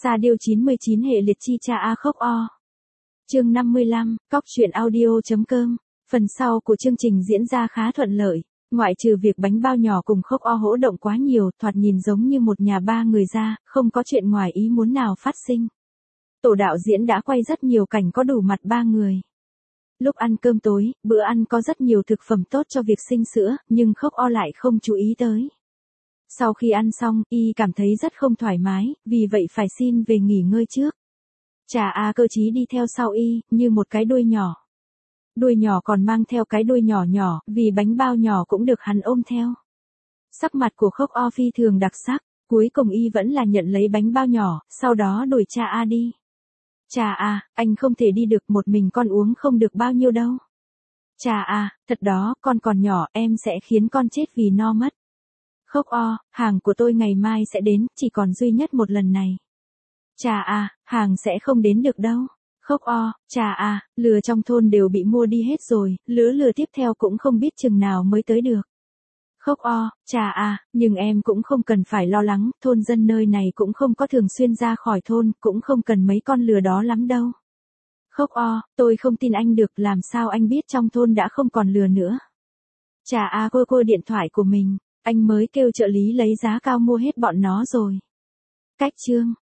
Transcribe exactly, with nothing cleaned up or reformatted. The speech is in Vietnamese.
Sa điêu chín mươi chín hệ liệt chi cha a khóc o. Chương năm mươi lăm, cóc truyện audio.com. Phần sau của chương trình diễn ra khá thuận lợi, ngoại trừ việc bánh bao nhỏ cùng khóc o hỗ động quá nhiều, thoạt nhìn giống như một nhà ba người ra, không có chuyện ngoài ý muốn nào phát sinh. Tổ đạo diễn đã quay rất nhiều cảnh có đủ mặt ba người. Lúc ăn cơm tối, bữa ăn có rất nhiều thực phẩm tốt cho việc sinh sữa, nhưng khóc o lại không chú ý tới. Sau khi ăn xong, y cảm thấy rất không thoải mái, vì vậy phải xin về nghỉ ngơi trước. Trà A cơ chí đi theo sau y, như một cái đuôi nhỏ. Đuôi nhỏ còn mang theo cái đuôi nhỏ nhỏ, vì bánh bao nhỏ cũng được hắn ôm theo. Sắc mặt của khóc o phi thường đặc sắc, cuối cùng y vẫn là nhận lấy bánh bao nhỏ, sau đó đuổi Trà A đi. Trà A, anh không thể đi được, một mình con uống không được bao nhiêu đâu. Trà A, thật đó, con còn nhỏ, em sẽ khiến con chết vì no mất. Khóc o, hàng của tôi ngày mai sẽ đến, chỉ còn duy nhất một lần này. Trà A, hàng sẽ không đến được đâu. Khóc o, Trà A, lừa trong thôn đều bị mua đi hết rồi, lứa lừa tiếp theo cũng không biết chừng nào mới tới được. Khóc o, Trà A, nhưng em cũng không cần phải lo lắng, thôn dân nơi này cũng không có thường xuyên ra khỏi thôn, cũng không cần mấy con lừa đó lắm đâu. Khóc o, tôi không tin anh được, làm sao anh biết trong thôn đã không còn lừa nữa. Trà A cô cô điện thoại của mình, anh mới kêu trợ lý lấy giá cao mua hết bọn nó rồi. Cách chương